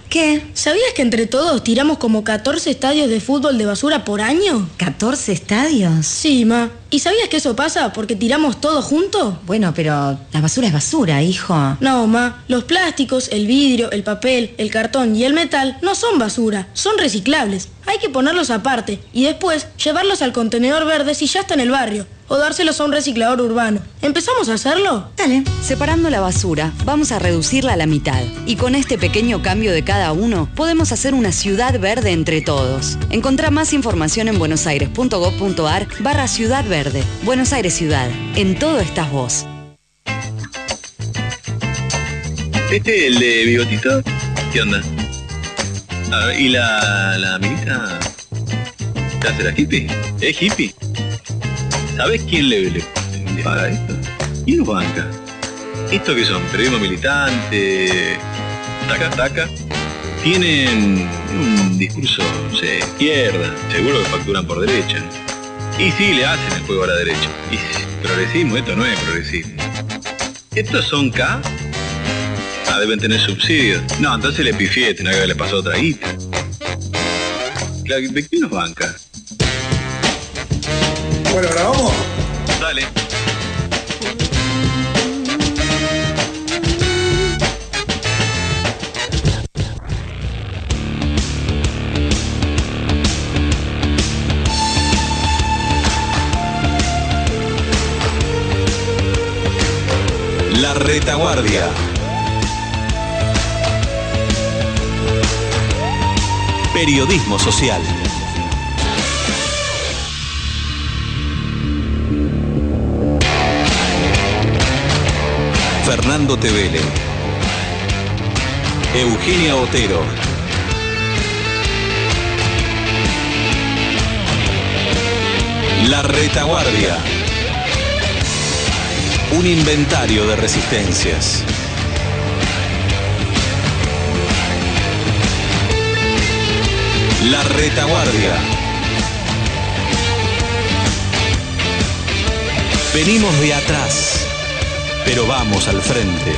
¿Qué? ¿Sabías que entre todos tiramos como 14 estadios de fútbol de basura por año? ¿14 estadios? Sí, ma. ¿Y sabías que eso pasa porque tiramos todo junto? Bueno, pero la basura es basura, hijo. No, ma. Los plásticos, el vidrio, el papel, el cartón y el metal no son basura, son reciclables. Hay que ponerlos aparte y después llevarlos al contenedor verde si ya está en el barrio. O dárselos a un reciclador urbano. ¿Empezamos a hacerlo? Dale. Separando la basura, vamos a reducirla a la mitad. Y con este pequeño cambio de cada uno, podemos hacer una ciudad verde entre todos. Encontrá más información en buenosaires.gov.ar/Ciudad Verde. Buenos Aires Ciudad. En todo estás vos. ¿Este, el de bigotito? ¿Qué onda? A ver, ¿y la amiguita? ¿Te hace la hippie? ¿Es hippie? ¿Sabés quién le paga esto? ¿Quién los banca? ¿Esto qué son? ¿Periodismo militante? ¿Taca? Tienen un discurso, no sé, izquierda. Seguro que facturan por derecha. Y sí, le hacen el juego a la derecha. Y progresismo, esto no es progresismo. ¿Estos son K? Ah, deben tener subsidios. No, entonces le pifié, tenía que haberle pasado otra guita. Claro, ¿de quién nos banca? Bueno, ¿ahora vamos? Dale. La Retaguardia. Periodismo social. Fernando Tevele, Eugenia Otero, La Retaguardia, un inventario de resistencias. La Retaguardia. Venimos de atrás, pero vamos al frente.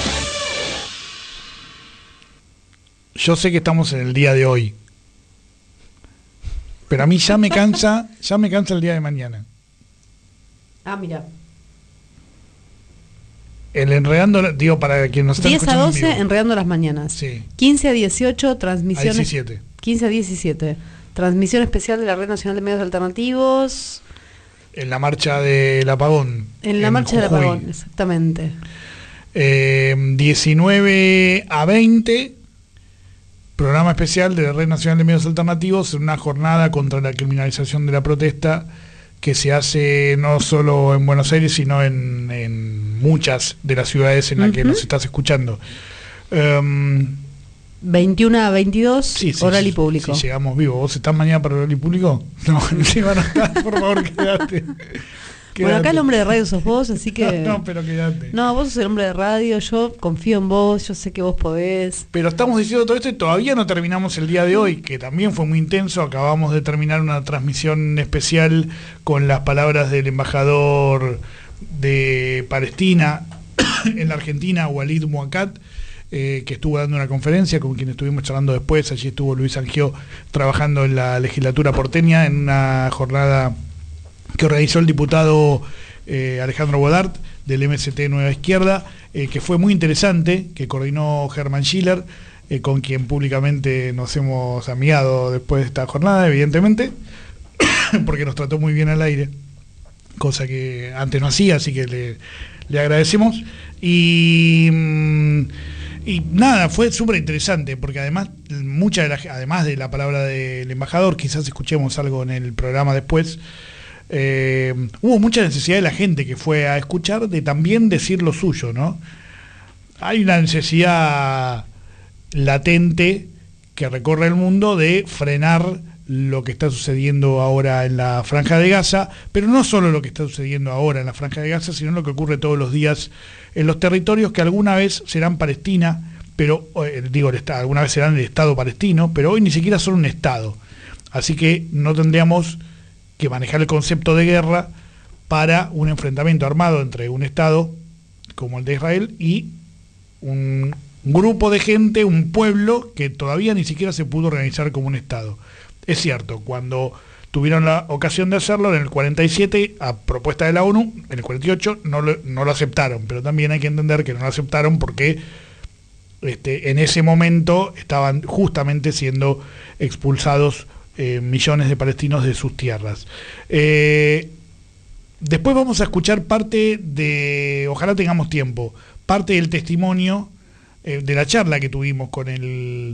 Yo sé que estamos en el día de hoy, pero a mí ya me cansa el día de mañana. Ah, mira. El Enredando, digo, para quien nos está 10 a escuchando 12, en vivo. Enredando las mañanas. Sí. 15 a 18, A transmisiones. 17. 15 a 17. Transmisión especial de la Red Nacional de Medios Alternativos. En la marcha del apagón. En la marcha del Jujuy. apagón, exactamente. 19 a 20, programa especial de la Red Nacional de Medios Alternativos en una jornada contra la criminalización de la protesta que se hace no solo en Buenos Aires, sino en muchas de las ciudades en las que nos estás escuchando. 21 a 22, Sí, oral y público. Si llegamos vivos. ¿Vos estás mañana para oral y público? No, sí van a estar, por favor, quédate. Bueno, acá el hombre de radio sos vos, así que... No, pero quédate. No, vos sos el hombre de radio, yo confío en vos, yo sé que vos podés. Pero estamos diciendo todo esto y todavía no terminamos el día de hoy, que también fue muy intenso. Acabamos de terminar una transmisión especial con las palabras del embajador de Palestina en la Argentina, Walid Muakat, que estuvo dando una conferencia con quien estuvimos charlando después. Allí estuvo Luis Angio trabajando en la legislatura porteña en una jornada que organizó el diputado Alejandro Bodart del MST Nueva Izquierda, que fue muy interesante, que coordinó Germán Schiller, con quien públicamente nos hemos amigado después de esta jornada, evidentemente, porque nos trató muy bien al aire, cosa que antes no hacía, así que le agradecemos. Y nada, fue súper interesante, porque además, además de la palabra del embajador, quizás escuchemos algo en el programa después, hubo mucha necesidad de la gente que fue a escuchar de también decir lo suyo, ¿no? Hay una necesidad latente que recorre el mundo de frenar lo que está sucediendo ahora en la Franja de Gaza, pero no solo lo que está sucediendo ahora en la Franja de Gaza, sino lo que ocurre todos los días en los territorios que alguna vez serán Palestina, pero alguna vez serán el Estado palestino, pero hoy ni siquiera son un Estado. Así que no tendríamos que manejar el concepto de guerra para un enfrentamiento armado entre un Estado como el de Israel y grupo de gente, un pueblo que todavía ni siquiera se pudo organizar como un Estado. Es cierto, cuando tuvieron la ocasión de hacerlo en el 47, a propuesta de la ONU, en el 48 no lo aceptaron, pero también hay que entender que no lo aceptaron porque en ese momento estaban justamente siendo expulsados millones de palestinos de sus tierras. Después vamos a escuchar parte de, ojalá tengamos tiempo, parte del testimonio de la charla que tuvimos con el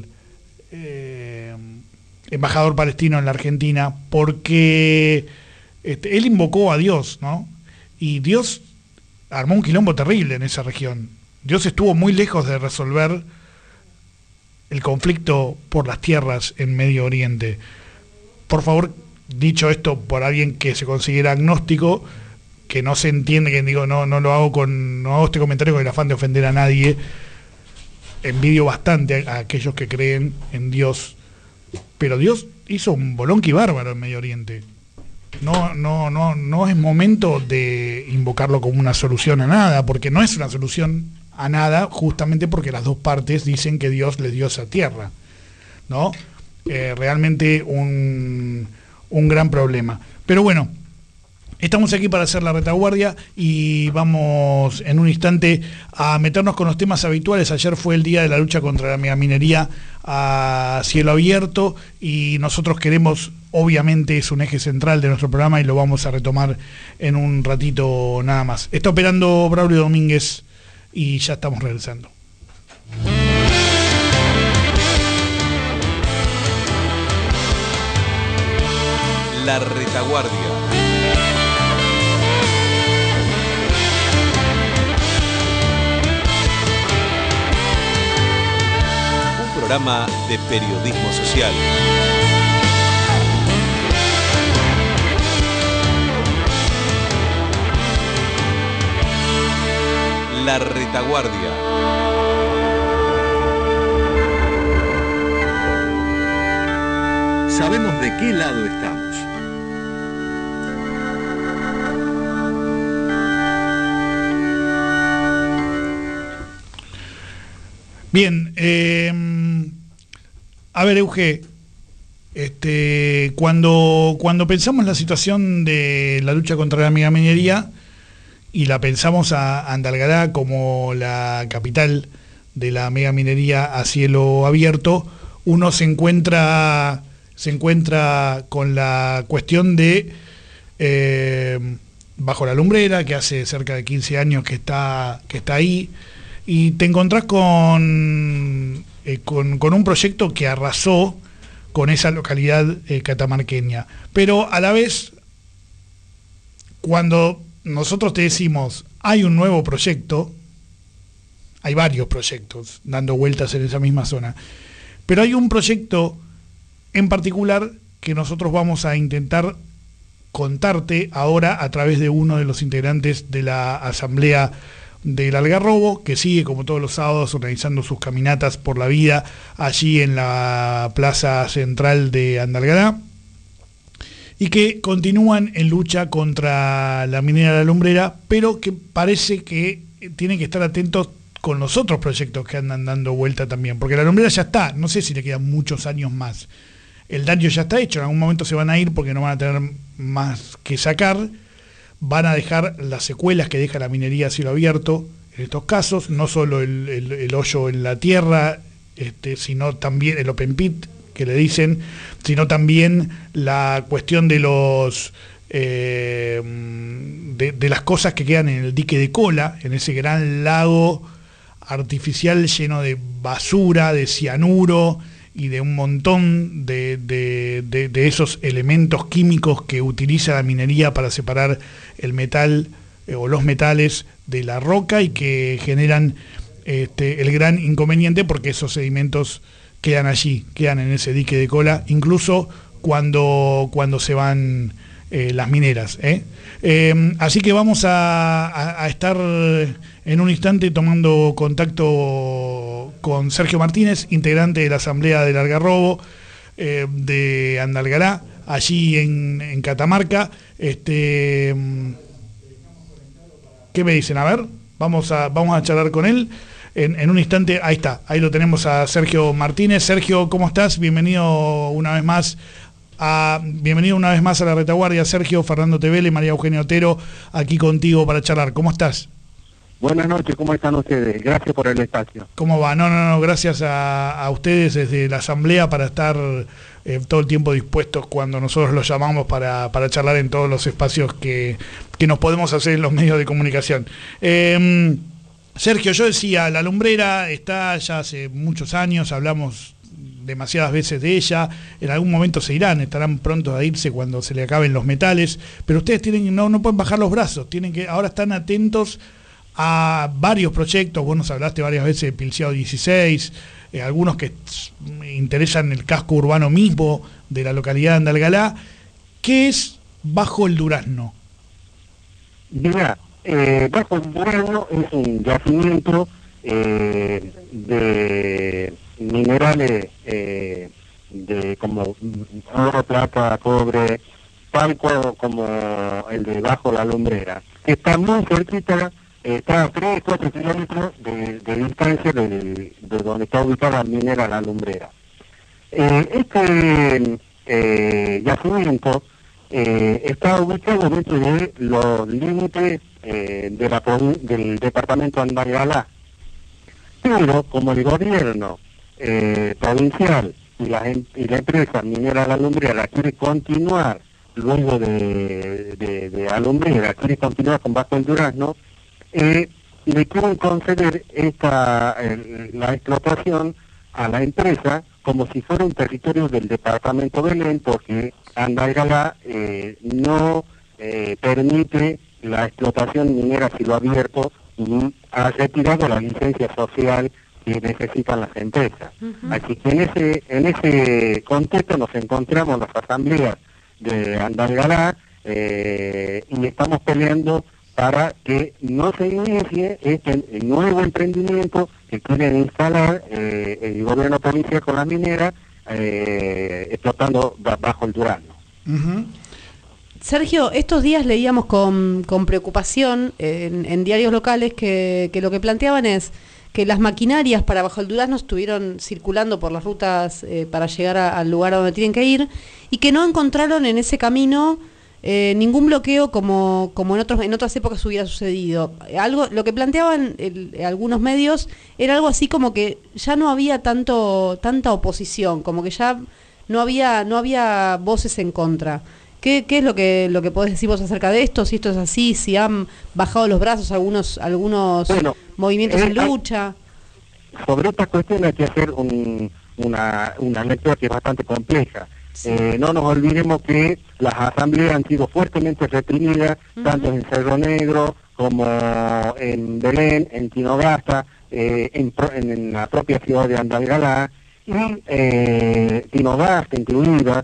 embajador palestino en la Argentina, porque él invocó a Dios, ¿no? Y Dios armó un quilombo terrible en esa región. Dios estuvo muy lejos de resolver el conflicto por las tierras en Medio Oriente. Por favor, dicho esto por alguien que se considera agnóstico, que no se entiende, que digo, no hago este comentario con el afán de ofender a nadie. Envidio bastante a aquellos que creen en Dios, pero Dios hizo un bolonqui bárbaro en Medio Oriente. No es momento de invocarlo como una solución a nada, porque no es una solución a nada, justamente porque las dos partes dicen que Dios les dio esa tierra, ¿no? Realmente un gran problema. Pero bueno, estamos aquí para hacer la retaguardia y vamos en un instante a meternos con los temas habituales. Ayer fue el día de la lucha contra la megaminería a cielo abierto y nosotros queremos, obviamente es un eje central de nuestro programa y lo vamos a retomar en un ratito nada más. Está operando Braulio Domínguez y ya estamos regresando. La retaguardia. Un programa de periodismo social. La retaguardia. Sabemos de qué lado estamos. Bien, a ver, Euge, cuando pensamos la situación de la lucha contra la megaminería y la pensamos a Andalgalá como la capital de la megaminería a cielo abierto, uno se encuentra con la cuestión de Bajo la Lumbrera, que hace cerca de 15 años que está ahí, y te encontrás con un proyecto que arrasó con esa localidad catamarqueña. Pero a la vez, cuando nosotros te decimos, hay un nuevo proyecto, hay varios proyectos dando vueltas en esa misma zona, pero hay un proyecto en particular que nosotros vamos a intentar contarte ahora a través de uno de los integrantes de la Asamblea del Algarrobo, que sigue como todos los sábados organizando sus caminatas por la vida allí en la plaza central de Andalgalá, y que continúan en lucha contra la minera de la Lumbrera, pero que parece que tienen que estar atentos con los otros proyectos que andan dando vuelta también, porque la Lumbrera ya está, no sé si le quedan muchos años más. El daño ya está hecho, en algún momento se van a ir porque no van a tener más que sacar, van a dejar las secuelas que deja la minería a cielo abierto, en estos casos, no solo el hoyo en la tierra, sino también el open pit, que le dicen, sino también la cuestión de los de las cosas que quedan en el dique de Cola, en ese gran lago artificial lleno de basura, de cianuro y de un montón de esos elementos químicos que utiliza la minería para separar el metal o los metales de la roca y que generan el gran inconveniente porque esos sedimentos quedan allí, quedan en ese dique de Cola, incluso cuando se van las mineras. Así que vamos a estar en un instante tomando contacto con Sergio Martínez, integrante de la Asamblea del Algarrobo de Andalgalá, allí en Catamarca. ¿Qué me dicen? A ver, vamos a charlar con él. en un instante. Ahí está, ahí lo tenemos a Sergio Martínez. Sergio, ¿cómo estás? Bienvenido una vez más a La Retaguardia. Sergio, Fernando Tevele, María Eugenia Otero, aquí contigo para charlar. ¿Cómo estás? Buenas noches, ¿cómo están ustedes? Gracias por el espacio. ¿Cómo va? No, gracias a ustedes desde la Asamblea para estar todo el tiempo dispuestos cuando nosotros los llamamos para charlar en todos los espacios que nos podemos hacer en los medios de comunicación. Sergio, yo decía, la lumbrera está ya hace muchos años, hablamos demasiadas veces de ella, en algún momento se irán, estarán prontos a irse cuando se le acaben los metales, pero ustedes no pueden bajar los brazos, ahora están atentos a varios proyectos. Vos nos hablaste varias veces de Pilciado 16, algunos que interesan el casco urbano mismo de la localidad de Andalgalá. ¿Qué es Bajo el Durazno? Mira, Bajo el Durazno es un yacimiento de minerales como oro, plata, cobre, tal como el de Bajo la Lumbrera. Está muy cerquita. Está a 3-4 kilómetros de distancia de donde está ubicada la minera La Lumbrera. Este yacimiento está ubicado dentro de los límites del departamento de Andalgalá. Pero como el gobierno provincial y la empresa minera La Lumbrera quiere continuar luego de La Lumbrera, quiere continuar con Bajo el Durazno, le quieren conceder la explotación a la empresa como si fuera un territorio del departamento de Belén, porque Andalgalá no permite la explotación minera a cielo abierto y ha retirado la licencia social que necesitan las empresas. Así que en ese contexto nos encontramos en las asambleas de Andalgalá y estamos peleando para que no se inicie este nuevo emprendimiento que quieren instalar el gobierno provincial con las mineras, explotando Bajo el Durazno. Sergio, estos días leíamos con preocupación en diarios locales que lo que planteaban es que las maquinarias para Bajo el Durazno estuvieron circulando por las rutas para llegar al lugar a donde tienen que ir y que no encontraron en ese camino ningún bloqueo como en otras épocas hubiera sucedido. Lo que planteaban algunos medios era algo así como que ya no había tanta oposición, como que ya no había voces en contra. ¿Qué es lo que podés decir vos acerca de esto? Si esto es así, si han bajado los brazos algunos movimientos en lucha. Sobre esta cuestión hay que hacer una lectura que es bastante compleja. Sí. No nos olvidemos que las asambleas han sido fuertemente reprimidas, tanto en Cerro Negro como en Belén, en Tinogasta, en la propia ciudad de Andalgalá, y Tinogasta incluida,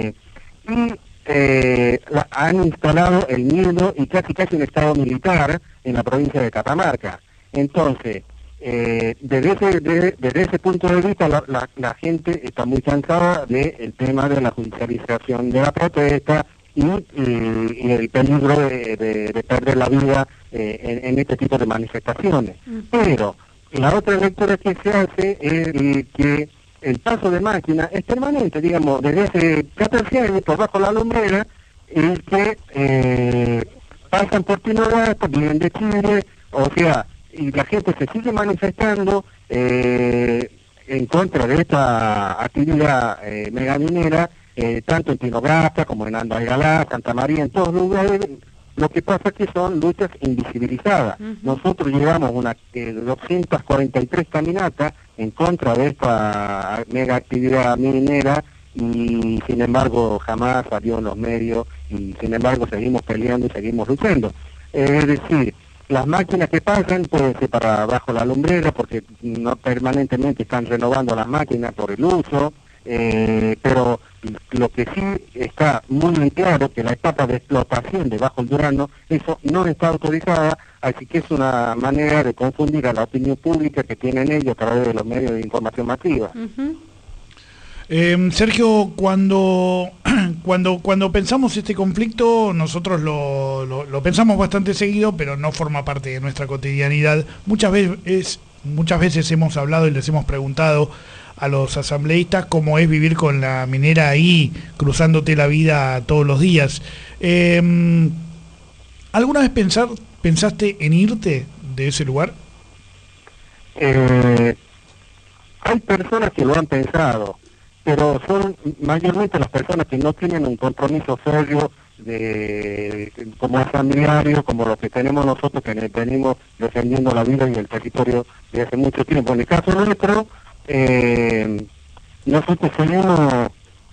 han instalado el miedo y casi un estado militar en la provincia de Catamarca. Entonces, desde ese punto de vista la gente está muy cansada del tema de la judicialización de la protesta y el peligro de perder la vida en este tipo de manifestaciones. Pero la otra lectura que se hace es que el paso de máquina es permanente, digamos, desde hace 14 años por Bajo la Lumbrera, y que pasan por Tinogasta, vienen de Chile, o sea, y la gente se sigue manifestando en contra de esta actividad megaminera, tanto en Tinogasta como en Andalgalá, Santa María, en todos lugares. Lo que pasa es que son luchas invisibilizadas. Nosotros llevamos 243 caminatas en contra de esta mega actividad minera y sin embargo jamás salió en los medios y sin embargo seguimos peleando y seguimos luchando. Es decir, las máquinas que pasan pueden ser para Bajo la Lumbrera porque no permanentemente están renovando las máquinas por el uso, pero lo que sí está muy claro que la etapa de explotación de Bajo el Durazno, eso no está autorizada, así que es una manera de confundir a la opinión pública que tienen ellos a través de los medios de información masiva. Sergio, cuando pensamos este conflicto, nosotros lo pensamos bastante seguido, pero no forma parte de nuestra cotidianidad. Muchas veces muchas veces hemos hablado y les hemos preguntado a los asambleístas cómo es vivir con la minera ahí, cruzándote la vida todos los días. ¿Alguna vez pensaste en irte de ese lugar? Hay personas que lo han pensado, pero son mayormente las personas que no tienen un compromiso serio como asambleario, como lo que tenemos nosotros, que venimos defendiendo la vida y el territorio desde hace mucho tiempo. En el caso nuestro, nosotros seguimos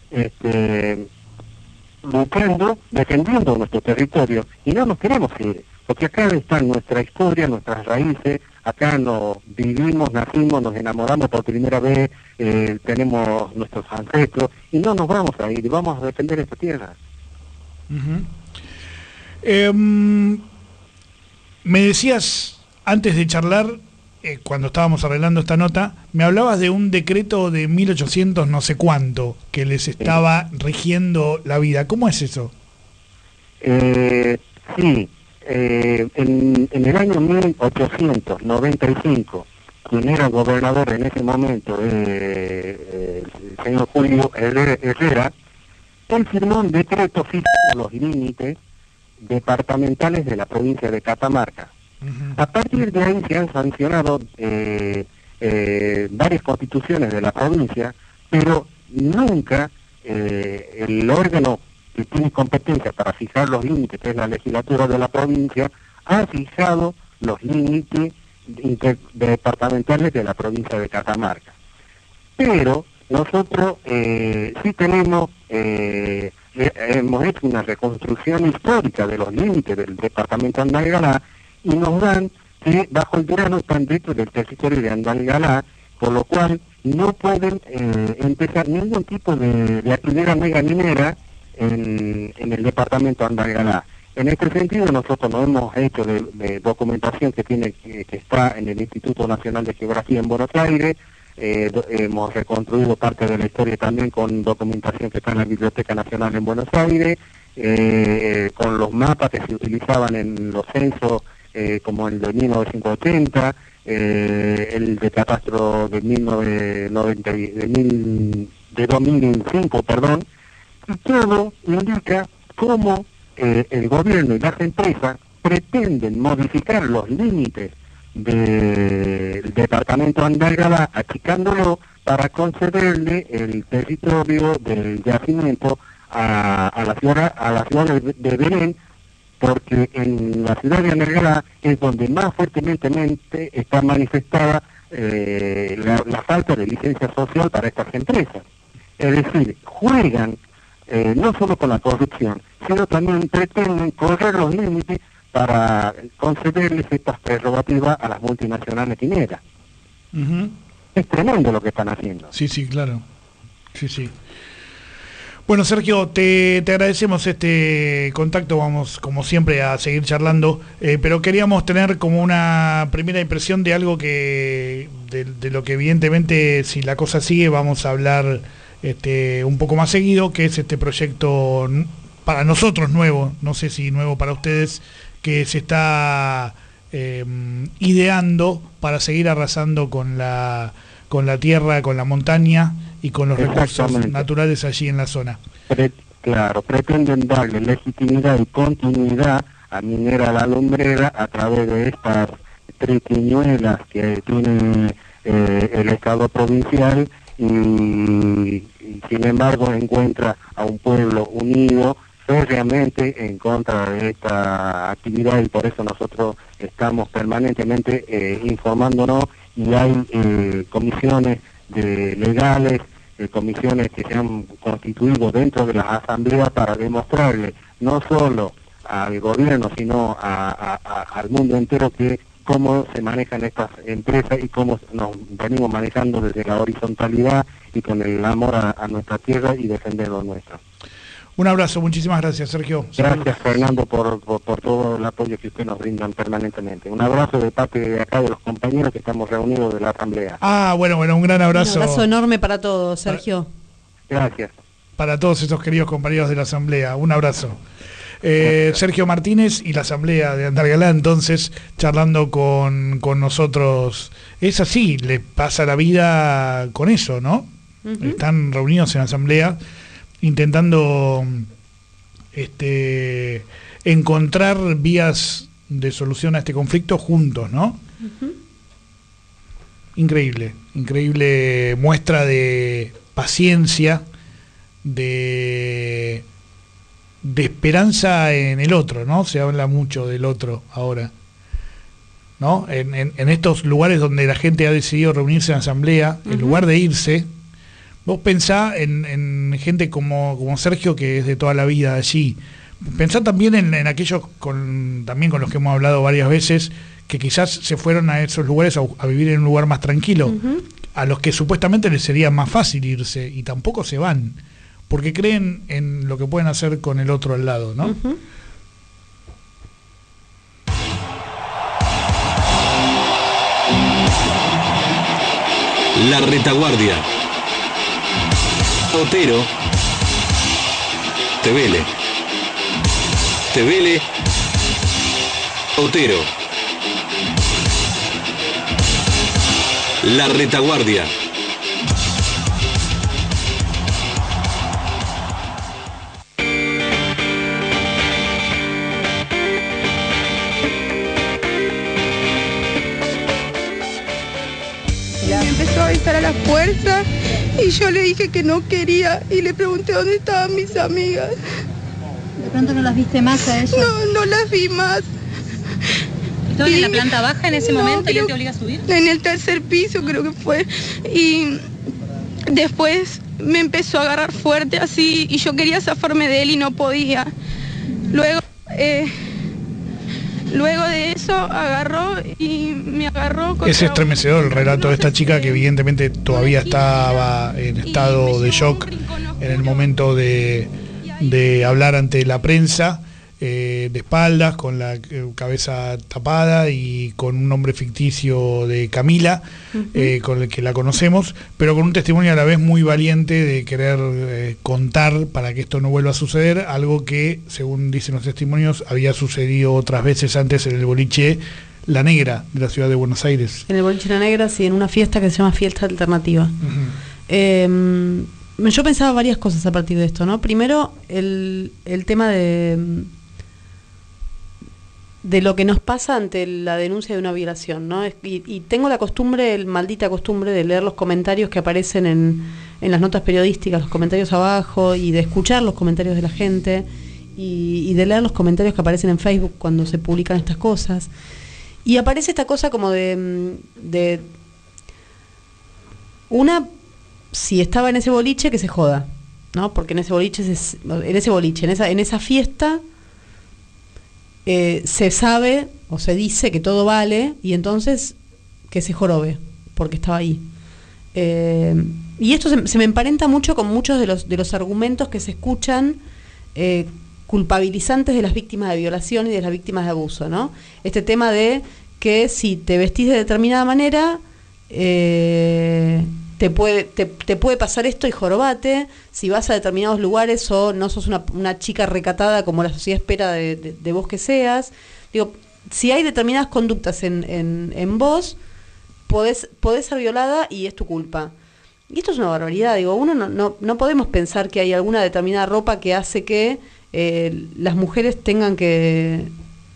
luchando, defendiendo nuestro territorio, y no nos queremos ir, porque acá está nuestra historia, nuestras raíces, acá nos vivimos, nacimos, nos enamoramos por primera vez, tenemos nuestros ancestros, y no nos vamos a ir, vamos a defender esta tierra. Me decías, antes de charlar, cuando estábamos arreglando esta nota, me hablabas de un decreto de 1800 no sé cuánto, que les estaba rigiendo la vida. ¿Cómo es eso? Sí, en el año 1895, quien era gobernador en ese momento, el señor Julio Herrera, él firmó un decreto fijando los límites departamentales de la provincia de Catamarca. A partir de ahí se han sancionado varias constituciones de la provincia, pero nunca el órgano que tiene competencia para fijar los límites, que es la legislatura de la provincia, ha fijado los límites departamentales de la provincia de Catamarca. Pero nosotros sí tenemos, hemos hecho una reconstrucción histórica de los límites del departamento de Andalgalá, y nos dan que bajo el verano están dentro del territorio de Andalgalá, por lo cual no pueden empezar ningún tipo de actividad megaminera en el departamento de Andalgalá. En este sentido, nosotros nos hemos hecho de documentación que está en el Instituto Nacional de Geografía en Buenos Aires. Hemos reconstruido parte de la historia también con documentación que está en la Biblioteca Nacional en Buenos Aires, con los mapas que se utilizaban en los censos, como el de 1980, el de catastro de 2005, perdón, y todo indica cómo el gobierno y las empresas pretenden modificar los límites del departamento de Andalgalá, achicándolo para concederle el territorio del yacimiento a la ciudad de Belén, porque en la ciudad de Andalgalá es donde más fuertemente está manifestada la falta de licencia social para estas empresas. Es decir, juegan no solo con la corrupción, sino también pretenden correr los límites para concederles estas prerrogativas a las multinacionales mineras. Es tremendo lo que están haciendo. Sí, sí, claro. Sí, sí. Bueno, Sergio, te agradecemos este contacto, vamos como siempre a seguir charlando, pero queríamos tener como una primera impresión de algo de lo que evidentemente, si la cosa sigue, vamos a hablar un poco más seguido, que es este proyecto para nosotros nuevo, no sé si nuevo para ustedes, que se está ideando para seguir arrasando con la tierra, con la montaña y con los recursos naturales allí en la zona. Claro, pretenden darle legitimidad y continuidad a Minera La Lumbrera a través de estas triquiñuelas que tiene el Estado provincial y sin embargo encuentra a un pueblo unido férreamente en contra de esta actividad, y por eso nosotros estamos permanentemente informándonos, y hay comisiones legales, comisiones que se han constituido dentro de las asambleas para demostrarle no solo al gobierno sino al mundo entero cómo se manejan estas empresas y cómo nos venimos manejando desde la horizontalidad y con el amor a nuestra tierra y defender lo nuestro. Un abrazo, muchísimas gracias, Sergio. Gracias, Fernando, por todo el apoyo que ustedes nos brindan permanentemente. Un abrazo de parte de acá de los compañeros que estamos reunidos de la asamblea. Bueno, un gran abrazo. Un abrazo enorme para todos, Sergio. Gracias. Para todos esos queridos compañeros de la asamblea, un abrazo. Sergio Martínez y la asamblea de Andalgalá, entonces, charlando con nosotros. Es así, le pasa la vida con eso, ¿no? Están reunidos en la asamblea intentando encontrar vías de solución a este conflicto juntos, ¿no? Increíble muestra de paciencia, de esperanza en el otro, ¿no? Se habla mucho del otro ahora, ¿no? En estos lugares donde la gente ha decidido reunirse en asamblea, en lugar de irse, vos pensá en gente como Sergio, que es de toda la vida allí. Pensá también en aquellos también con los que hemos hablado varias veces, que quizás se fueron a esos lugares a vivir en un lugar más tranquilo, a los que supuestamente les sería más fácil irse, y tampoco se van, porque creen en lo que pueden hacer con el otro al lado, ¿no? La retaguardia. Otero. Tevele. Tevele. Otero. La retaguardia. Me empezó a avisar a la fuerza y yo le dije que no quería y le pregunté dónde estaban mis amigas. ¿De pronto no las viste más a ellas? No las vi más. ¿Estaban en la planta baja en ese momento y él te obliga a subir? En el tercer piso creo que fue. Y después me empezó a agarrar fuerte así y yo quería zafarme de él y no podía. Luego de eso agarró y me agarró. Es estremecedor el relato de esta chica, que evidentemente todavía estaba en estado de shock en el momento de hablar ante la prensa, de espaldas, con la cabeza tapada y con un nombre ficticio de Camila, con el que la conocemos, pero con un testimonio a la vez muy valiente de querer contar para que esto no vuelva a suceder, algo que, según dicen los testimonios, había sucedido otras veces antes en el boliche La Negra de la ciudad de Buenos Aires. En el boliche La Negra, sí, en una fiesta que se llama Fiesta Alternativa. Yo pensaba varias cosas a partir de esto, ¿no? Primero, el tema de lo que nos pasa ante la denuncia de una violación, ¿no? Y tengo la maldita costumbre de leer los comentarios que aparecen en las notas periodísticas, los comentarios abajo, y de escuchar los comentarios de la gente, y de leer los comentarios que aparecen en Facebook cuando se publican estas cosas. Y aparece esta cosa como de una, si estaba en ese boliche, que se joda, ¿no? Porque en esa fiesta se sabe o se dice que todo vale, y entonces que se jorobe porque estaba ahí. Y esto se me emparenta mucho con muchos de los argumentos que se escuchan culpabilizantes de las víctimas de violación y de las víctimas de abuso, ¿no? Este tema de que si te vestís de determinada manera te puede pasar esto y jorobate, si vas a determinados lugares o no sos una chica recatada como la sociedad espera de vos que seas. Digo, si hay determinadas conductas en vos, podés ser violada y es tu culpa. Y esto es una barbaridad. Digo, uno no podemos pensar que hay alguna determinada ropa que hace que las mujeres tengan que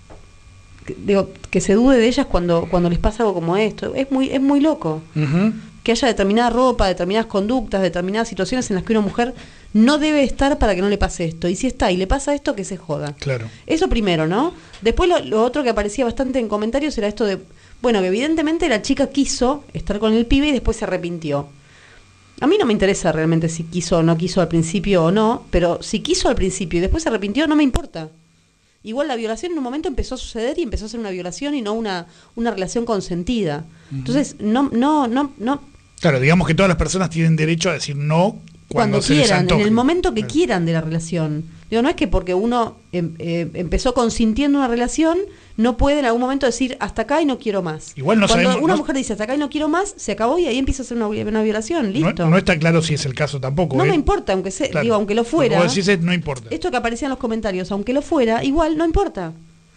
se dude de ellas cuando les pasa algo como esto. Es muy loco. Que haya determinada ropa, determinadas conductas, determinadas situaciones en las que una mujer no debe estar para que no le pase esto. Y si está y le pasa esto, que se joda. Claro. Eso primero, ¿no? Después lo otro que aparecía bastante en comentarios era esto de, bueno, que evidentemente la chica quiso estar con el pibe y después se arrepintió. A mí no me interesa realmente si quiso o no quiso al principio o no, pero si quiso al principio y después se arrepintió, no me importa. Igual la violación en un momento empezó a suceder y empezó a ser una violación y no una relación consentida. Entonces, no. Claro, digamos que todas las personas tienen derecho a decir no cuando se quieran, les antoje. en el momento que quieran de la relación. Digo, no es que porque uno empezó consintiendo una relación, no puede en algún momento decir hasta acá y no quiero más. Igual no Cuando sabemos, una no, mujer dice hasta acá y no quiero más, se acabó y ahí empieza a ser una violación, listo. no está claro si es el caso tampoco. No me importa, aunque Claro. digo, aunque lo fuera. Lo que vos decís no importa. Esto que aparecía en los comentarios, aunque lo fuera, igual no importa.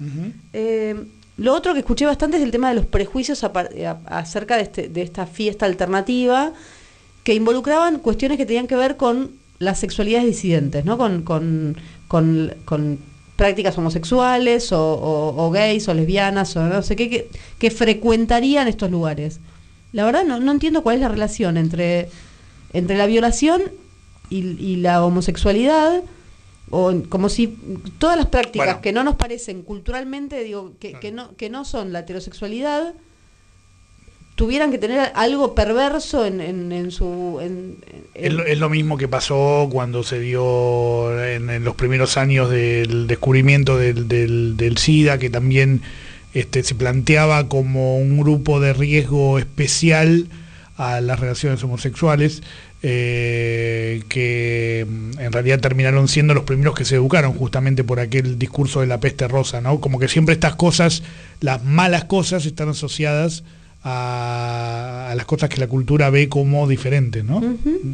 Lo otro que escuché bastante es el tema de los prejuicios acerca de esta fiesta alternativa, que involucraban cuestiones que tenían que ver con las sexualidades disidentes, ¿no? Con prácticas homosexuales o gays o lesbianas o no sé qué que frecuentarían estos lugares. La verdad no entiendo cuál es la relación entre la violación y la homosexualidad, o como si todas las prácticas que no nos parecen culturalmente, digo, que no son la heterosexualidad, tuvieran que tener algo perverso en su... Es lo mismo que pasó cuando se dio en los primeros años del descubrimiento del SIDA, que también se planteaba como un grupo de riesgo especial a las relaciones homosexuales, que en realidad terminaron siendo los primeros que se educaron justamente por aquel discurso de la peste rosa, ¿no? Como que siempre estas cosas, las malas cosas, están asociadas a las cosas que la cultura ve como diferentes, ¿no?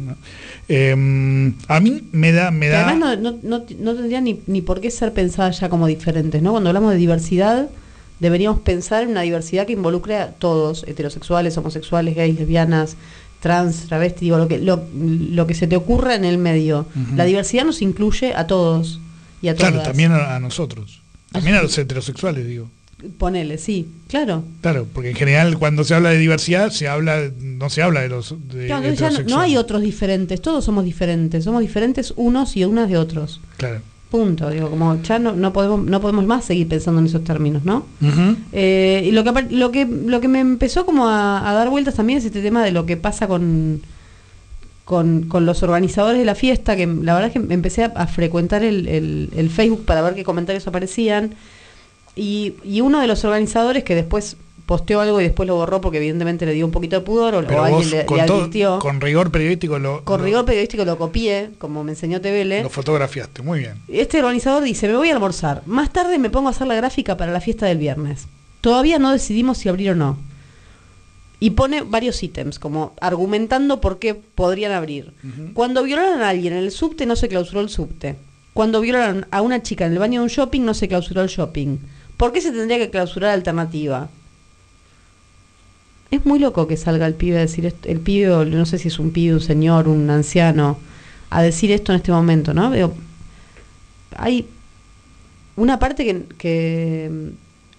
A mí me da... Además no tendría ni por qué ser pensadas ya como diferentes, ¿no? Cuando hablamos de diversidad, deberíamos pensar en una diversidad que involucre a todos, heterosexuales, homosexuales, gays, lesbianas, trans, travesti, digo, lo que se te ocurra en el medio. La diversidad nos incluye a todos y a todas. Claro, también a nosotros. También a los heterosexuales, digo. Ponele, sí, claro. Claro, porque en general cuando se habla de diversidad no se habla de los claro, heterosexuales. Ya no hay otros diferentes, todos somos diferentes unos y unas de otros. Claro. Punto, digo, como ya no podemos más seguir pensando en esos términos, ¿no? Y lo que me empezó como a dar vueltas también es este tema de lo que pasa con los organizadores de la fiesta, que la verdad es que empecé a frecuentar el Facebook para ver qué comentarios aparecían, y uno de los organizadores que después posteó algo y después lo borró porque evidentemente le dio un poquito de pudor o alguien le advirtió. Con rigor periodístico lo copié, como me enseñó TVL. Lo fotografiaste, muy bien. Este organizador dice: me voy a almorzar, más tarde me pongo a hacer la gráfica para la fiesta del viernes. Todavía no decidimos si abrir o no. Y pone varios ítems, como argumentando por qué podrían abrir. Cuando violaron a alguien en el subte, no se clausuró el subte. Cuando violaron a una chica en el baño de un shopping, no se clausuró el shopping. ¿Por qué se tendría que clausurar Alternativa? Es muy loco que salga el pibe a decir esto, el pibe, no sé si es un pibe, un señor, un anciano, a decir esto en este momento, ¿no? Veo, hay una parte que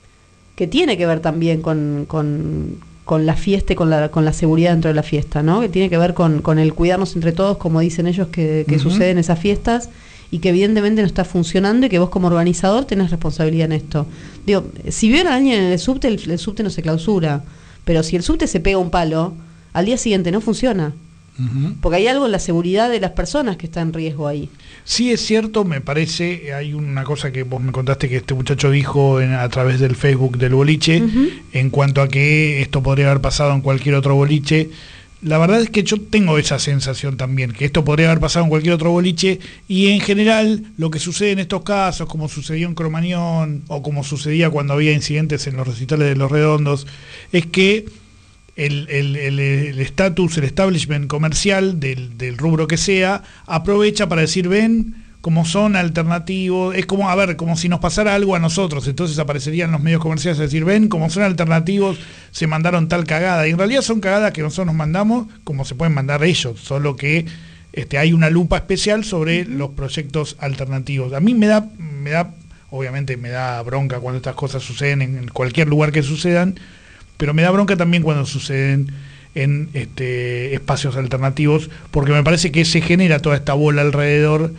tiene que ver también con la fiesta y con la seguridad dentro de la fiesta, ¿no? Que tiene que ver con el cuidarnos entre todos, como dicen ellos que sucede en esas fiestas, y que evidentemente no está funcionando y que vos como organizador tenés responsabilidad en esto. Digo, si vieron a alguien en el subte no se clausura. Pero si el subte se pega un palo, al día siguiente no funciona. Porque hay algo en la seguridad de las personas que está en riesgo ahí. Sí, es cierto, me parece, hay una cosa que vos me contaste que este muchacho dijo a través del Facebook del boliche, en cuanto a que esto podría haber pasado en cualquier otro boliche. La verdad es que yo tengo esa sensación también, que esto podría haber pasado en cualquier otro boliche, y en general lo que sucede en estos casos, como sucedió en Cromañón, o como sucedía cuando había incidentes en los recitales de Los Redondos, es que el estatus, el establishment comercial del rubro que sea, aprovecha para decir: ven, como son alternativos, es como, a ver, como si nos pasara algo a nosotros, entonces aparecerían los medios comerciales a decir: ven, como son alternativos, se mandaron tal cagada, y en realidad son cagadas que nosotros nos mandamos como se pueden mandar ellos, solo que hay una lupa especial sobre los proyectos alternativos. A mí me da, obviamente me da bronca cuando estas cosas suceden en cualquier lugar que sucedan, pero me da bronca también cuando suceden en espacios alternativos, porque me parece que se genera toda esta bola alrededor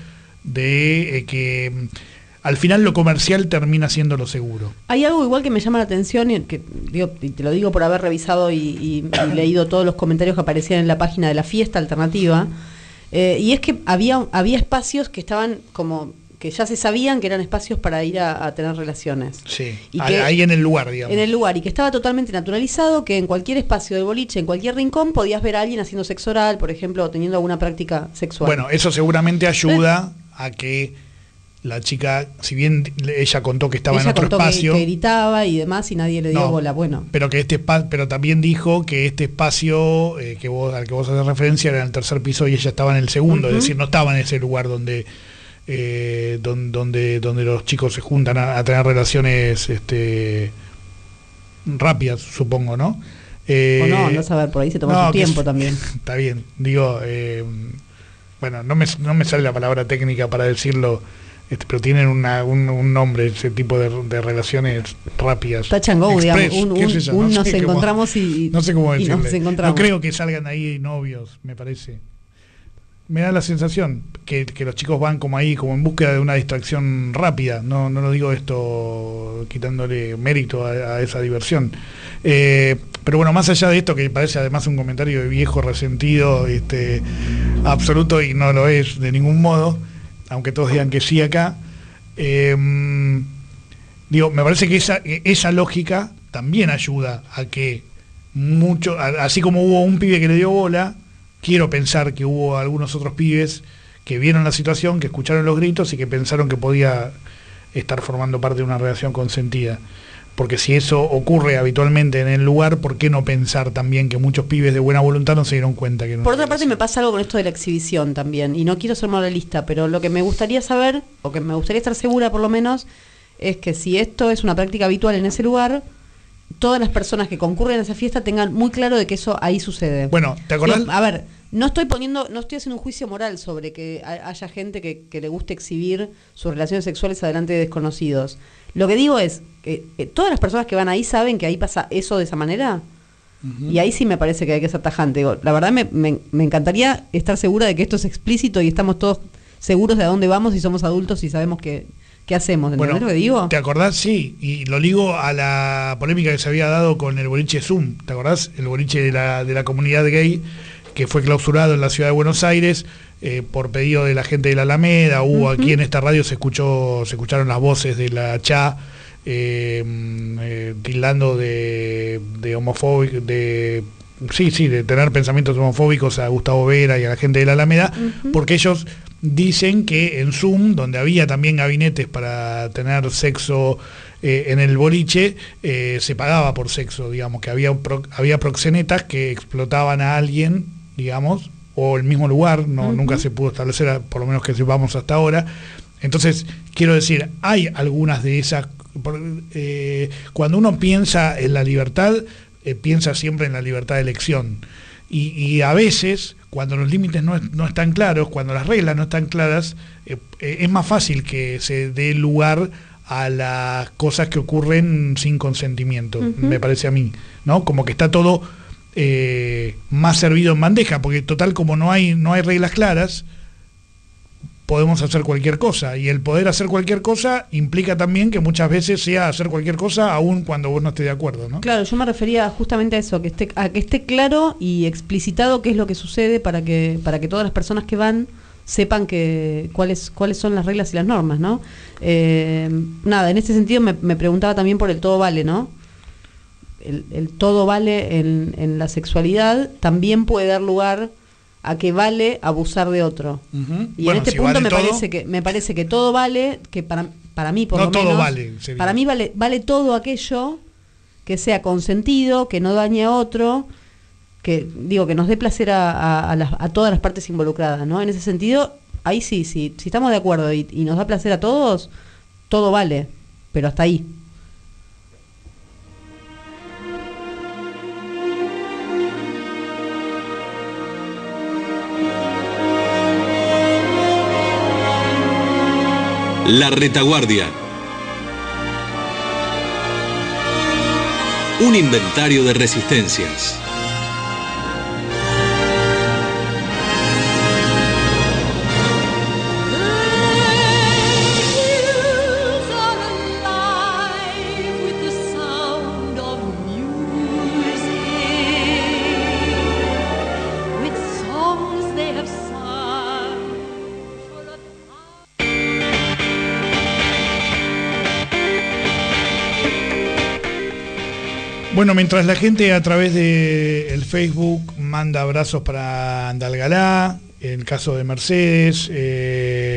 de que al final lo comercial termina siendo lo seguro. Hay algo igual que me llama la atención, y te lo digo por haber revisado y leído todos los comentarios que aparecían en la página de la fiesta alternativa, y es que había espacios que estaban como que ya se sabían que eran espacios para ir a tener relaciones. Sí, y ahí en el lugar, digamos. En el lugar, y que estaba totalmente naturalizado, que en cualquier espacio del boliche, en cualquier rincón, podías ver a alguien haciendo sexo oral, por ejemplo, o teniendo alguna práctica sexual. Bueno, eso seguramente ayuda a que la chica, si bien ella contó que estaba ella en otro contó espacio, que gritaba y demás y nadie le dio bola, bueno. Pero que pero también dijo que este espacio al que vos haces referencia era en el tercer piso y ella estaba en el segundo, es decir, no estaba en ese lugar donde los chicos se juntan a tener relaciones rápidas, supongo, ¿no? O no saber, por ahí se tomó su tiempo también. Está bien, digo, bueno, no me sale la palabra técnica para decirlo, pero tienen un nombre, ese tipo de relaciones rápidas. Touch and go, digamos, nos encontramos y no sé cómo decirle. Nos encontramos. No creo que salgan ahí novios, me parece. Me da la sensación que los chicos van como ahí, como en búsqueda de una distracción rápida. No lo digo esto quitándole mérito a esa diversión. Pero bueno, más allá de esto, que parece además un comentario de viejo resentido, absoluto, y no lo es de ningún modo, aunque todos digan que sí acá, me parece que esa lógica también ayuda a que así como hubo un pibe que le dio bola, quiero pensar que hubo algunos otros pibes que vieron la situación, que escucharon los gritos y que pensaron que podía estar formando parte de una relación consentida. Porque si eso ocurre habitualmente en el lugar, ¿por qué no pensar también que muchos pibes de buena voluntad no se dieron cuenta que no? Por otra parte, me pasa algo con esto de la exhibición también, y no quiero ser moralista, pero lo que me gustaría saber, o que me gustaría estar segura por lo menos, es que si esto es una práctica habitual en ese lugar, todas las personas que concurren a esa fiesta tengan muy claro de que eso ahí sucede. Bueno, ¿te acordás? A ver, no estoy haciendo un juicio moral sobre que haya gente que le guste exhibir sus relaciones sexuales adelante de desconocidos. Lo que digo es que todas las personas que van ahí saben que ahí pasa eso de esa manera. Y ahí sí me parece que hay que ser tajante. Digo, la verdad me encantaría estar segura de que esto es explícito y estamos todos seguros de a dónde vamos y somos adultos y sabemos qué hacemos. ¿Entendés lo que digo? ¿Te acordás? Sí, y lo ligo a la polémica que se había dado con el boliche Zoom. ¿Te acordás? El boliche de la comunidad gay que fue clausurado en la ciudad de Buenos Aires por pedido de la gente de la Alameda. Hubo aquí en esta radio se escucharon las voces de la CHA tildando de homofóbico, de tener pensamientos homofóbicos a Gustavo Vera y a la gente de la Alameda, porque ellos dicen que en Zoom, donde había también gabinetes para tener sexo en el boliche, se pagaba por sexo, digamos, que había proxenetas que explotaban a alguien, digamos, o el mismo lugar, nunca se pudo establecer, por lo menos que sepamos hasta ahora. Entonces, quiero decir, hay algunas de esas, cuando uno piensa en la libertad, piensa siempre en la libertad de elección, y a veces, cuando los límites no están claros, cuando las reglas no están claras, es más fácil que se dé lugar a las cosas que ocurren sin consentimiento, me parece a mí, ¿no? Como que está todo más servido en bandeja, porque total, como no hay reglas claras, podemos hacer cualquier cosa, y el poder hacer cualquier cosa implica también que muchas veces sea hacer cualquier cosa aun cuando vos no estés de acuerdo, ¿no? Claro, yo me refería justamente a eso, que esté claro y explicitado qué es lo que sucede para que todas las personas que van sepan cuáles son las reglas y las normas, ¿no? Nada, en este sentido me preguntaba también por el todo vale, ¿no? El todo vale en la sexualidad también puede dar lugar a que vale abusar de otro. Y bueno, en este punto me parece que todo vale, que para mí por lo menos, todo vale, para mí vale todo aquello que sea consentido, que no dañe a otro, que nos dé placer a todas las partes involucradas, ¿no? En ese sentido, ahí sí, si estamos de acuerdo y nos da placer a todos, todo vale, pero hasta ahí. La retaguardia. Un inventario de resistencias. Bueno, mientras la gente a través del Facebook manda abrazos para Andalgalá, en el caso de Mercedes,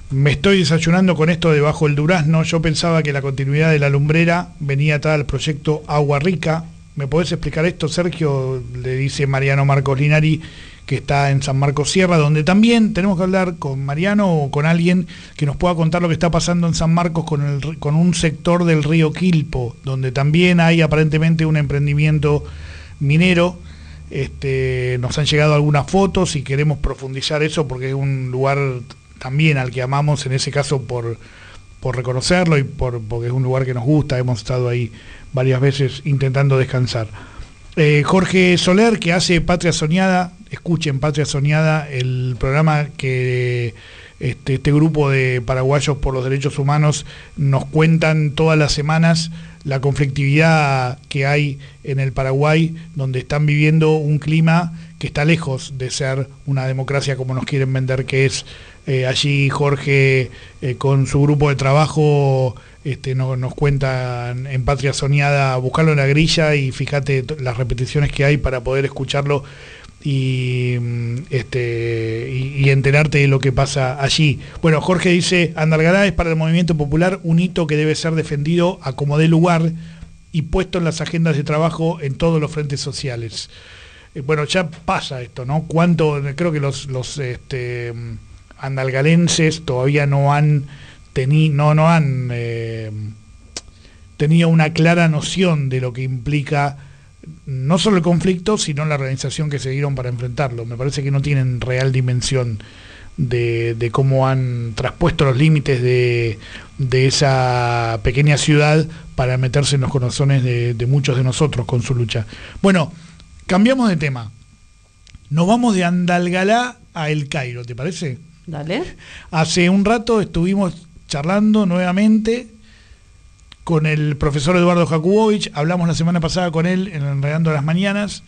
Me estoy desayunando con esto de Bajo el Durazno. Yo pensaba que la continuidad de la lumbrera venía atada al proyecto Agua Rica. ¿Me podés explicar esto, Sergio? Le dice Mariano Marcos Linari, que está en San Marcos Sierra, donde también tenemos que hablar con Mariano o con alguien que nos pueda contar lo que está pasando en San Marcos con un sector del río Quilpo, donde también hay aparentemente un emprendimiento minero. Nos han llegado algunas fotos y queremos profundizar eso porque es un lugar también al que amamos, en ese caso por reconocerlo y porque es un lugar que nos gusta. Hemos estado ahí varias veces intentando descansar. Jorge Soler, que hace Patria Soñada, escuchen Patria Soñada, el programa que este grupo de paraguayos por los derechos humanos nos cuentan todas las semanas la conflictividad que hay en el Paraguay, donde están viviendo un clima que está lejos de ser una democracia como nos quieren vender que es. Allí Jorge, con su grupo de trabajo, nos cuenta en Patria Soñada, buscarlo en la grilla y fíjate las repeticiones que hay para poder escucharlo y enterarte de lo que pasa allí. Bueno, Jorge dice, Andalgalá es para el movimiento popular un hito que debe ser defendido a como dé lugar y puesto en las agendas de trabajo en todos los frentes sociales. Bueno, ya pasa esto, ¿no? Creo que los andalgalenses todavía no han tenido una clara noción de lo que implica no solo el conflicto, sino la organización que se dieron para enfrentarlo. Me parece que no tienen real dimensión de cómo han traspuesto los límites de esa pequeña ciudad para meterse en los corazones de muchos de nosotros con su lucha. Bueno, cambiamos de tema. Nos vamos de Andalgalá a El Cairo, ¿te parece? Dale. Hace un rato estuvimos charlando nuevamente con el profesor Eduardo Jakubowicz. Hablamos la semana pasada con él en Enredando las Mañanas.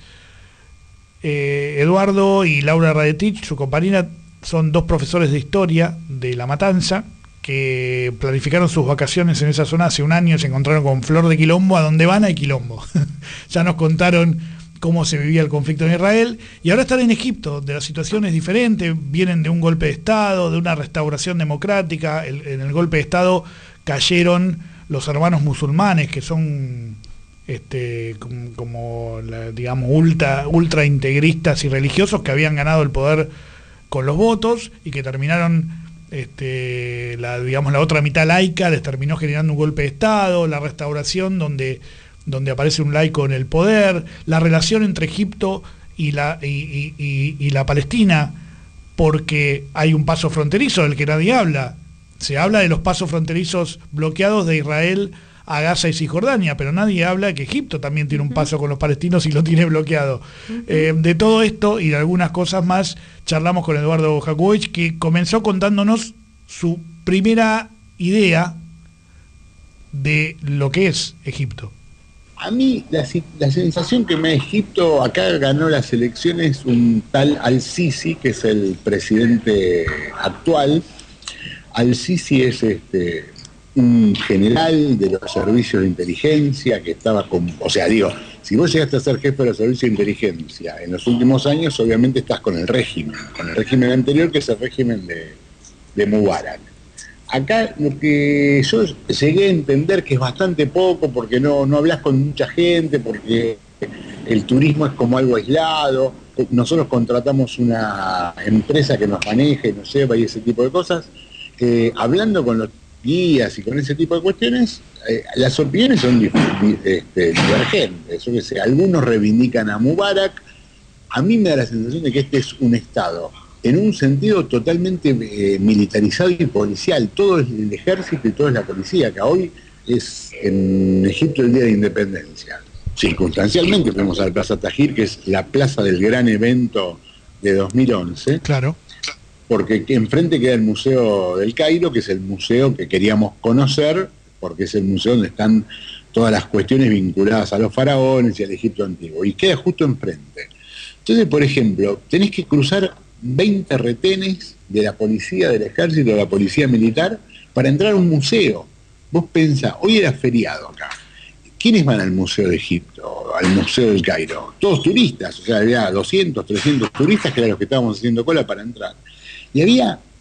Eduardo y Laura Radetich, su compañera, son dos profesores de historia de La Matanza que planificaron sus vacaciones en esa zona hace un año. Se encontraron con Flor de Quilombo. A donde van hay quilombo. Ya nos contaron cómo se vivía el conflicto en Israel, y ahora están en Egipto, donde la situación es diferente. Vienen de un golpe de Estado, de una restauración democrática. En el golpe de Estado cayeron los hermanos musulmanes, que son digamos ultra integristas y religiosos, que habían ganado el poder con los votos y que terminaron la otra mitad laica les terminó generando un golpe de Estado. La restauración donde aparece un laico en el poder, la relación entre Egipto y la Palestina, porque hay un paso fronterizo del que nadie habla. Se habla de los pasos fronterizos bloqueados de Israel a Gaza y Cisjordania, pero nadie habla que Egipto también tiene un paso con los palestinos y lo tiene bloqueado. De todo esto y de algunas cosas más charlamos con Eduardo Jakubowicz, que comenzó contándonos su primera idea de lo que es Egipto. A mí la sensación que me da Egipto, acá ganó las elecciones un tal Al-Sisi, que es el presidente actual. Al-Sisi es un general de los servicios de inteligencia que estaba si vos llegaste a ser jefe de los servicios de inteligencia en los últimos años, obviamente estás con el régimen anterior, que es el régimen de Mubarak. Acá lo que yo llegué a entender que es bastante poco, porque no hablas con mucha gente, porque el turismo es como algo aislado. Nosotros contratamos una empresa que nos maneja y nos lleva y ese tipo de cosas. Hablando con los guías y con ese tipo de cuestiones, las opiniones son divergentes. Yo qué sé, algunos reivindican a Mubarak. A mí me da la sensación de que este es un Estado en un sentido totalmente militarizado y policial. Todo es el ejército y todo es la policía, que hoy es en Egipto el Día de Independencia. Circunstancialmente fuimos a la Plaza Tahrir, que es la plaza del gran evento de 2011. Claro. Porque enfrente queda el Museo del Cairo, que es el museo que queríamos conocer, porque es el museo donde están todas las cuestiones vinculadas a los faraones y al Egipto antiguo. Y queda justo enfrente. Entonces, por ejemplo, tenés que cruzar 20 retenes de la policía, del ejército, de la policía militar, para entrar a un museo. Vos pensás, hoy era feriado acá. ¿Quiénes van al Museo de Egipto, al Museo del Cairo? Todos turistas, o sea, había 200, 300 turistas que eran los que estábamos haciendo cola para entrar. Y había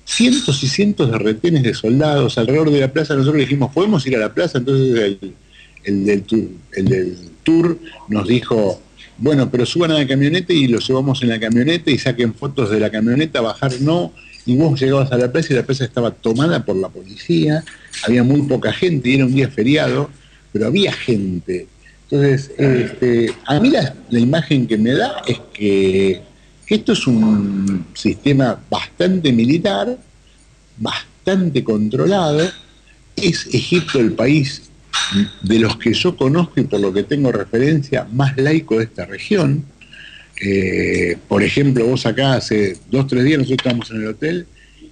cientos y cientos de retenes de soldados alrededor de la plaza. Nosotros le dijimos, ¿podemos ir a la plaza? Entonces el del tour nos dijo, bueno, pero suban a la camioneta y los llevamos en la camioneta y saquen fotos de la camioneta, bajar no. Y vos llegabas a la plaza y la plaza estaba tomada por la policía, había muy poca gente, y era un día feriado, pero había gente. Entonces, a mí la imagen que me da es que esto es un sistema bastante militar, bastante controlado. Es Egipto el país de los que yo conozco y por lo que tengo referencia más laico de esta región. Por ejemplo, vos acá hace 2 o 3 días nosotros estábamos en el hotel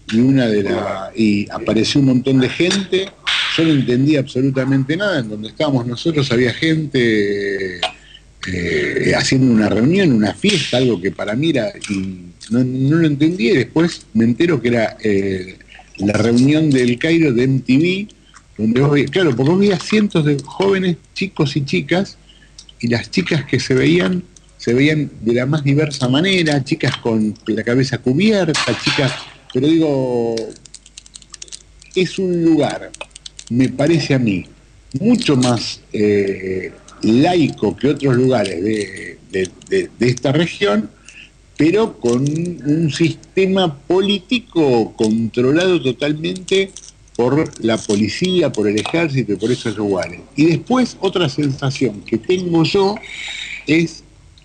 y apareció un montón de gente. Yo no entendía absolutamente nada. En donde estábamos nosotros había gente haciendo una reunión, una fiesta, algo que para mí era, y no lo entendía, y después me entero que era la reunión del Cairo de MTV, donde vos veías, claro, porque vos veías cientos de jóvenes, chicos y chicas, y las chicas que se veían de la más diversa manera, chicas con la cabeza cubierta, chicas, pero digo, es un lugar, me parece a mí, mucho más laico que otros lugares de esta región, pero con un sistema político controlado totalmente por la policía, por el ejército y por esos lugares. Y después otra sensación que tengo yo es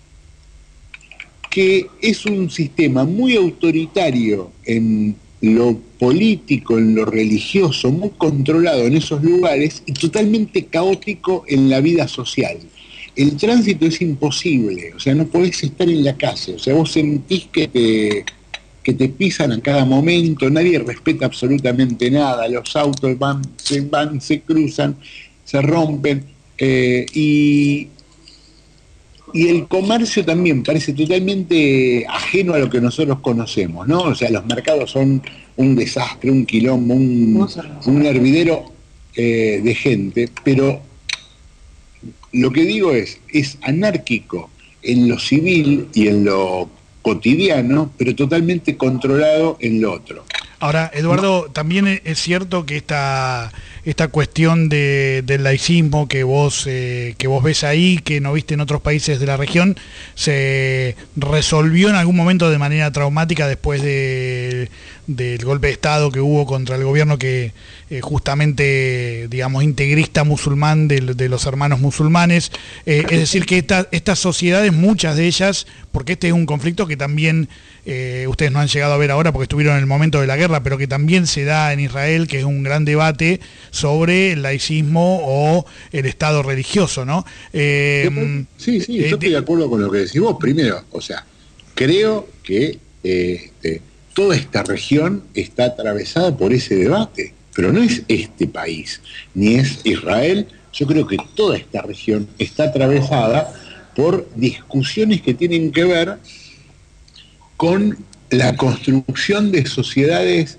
que es un sistema muy autoritario en lo político, en lo religioso, muy controlado en esos lugares y totalmente caótico en la vida social. El tránsito es imposible, o sea, no podés estar en la calle, o sea, vos sentís que te pisan a cada momento, nadie respeta absolutamente nada, los autos se cruzan, se rompen, y el comercio también parece totalmente ajeno a lo que nosotros conocemos, ¿no? O sea, los mercados son un desastre, un quilombo, un hervidero de gente, pero lo que digo es anárquico en lo civil y en lo cotidiano, pero totalmente controlado en lo otro. Ahora, Eduardo, también es cierto que esta cuestión del laicismo que vos ves ahí, que no viste en otros países de la región, se resolvió en algún momento de manera traumática después del golpe de Estado que hubo contra el gobierno que justamente, digamos, integrista musulmán de los hermanos musulmanes. Es decir, que estas sociedades, muchas de ellas, porque este es un conflicto que también ustedes no han llegado a ver ahora porque estuvieron en el momento de la guerra, pero que también se da en Israel, que es un gran debate sobre el laicismo o el Estado religioso, ¿no? Sí, yo estoy de acuerdo con lo que decís vos. Primero, o sea, creo que toda esta región está atravesada por ese debate, pero no es este país, ni es Israel. Yo creo que toda esta región está atravesada por discusiones que tienen que ver con la construcción de sociedades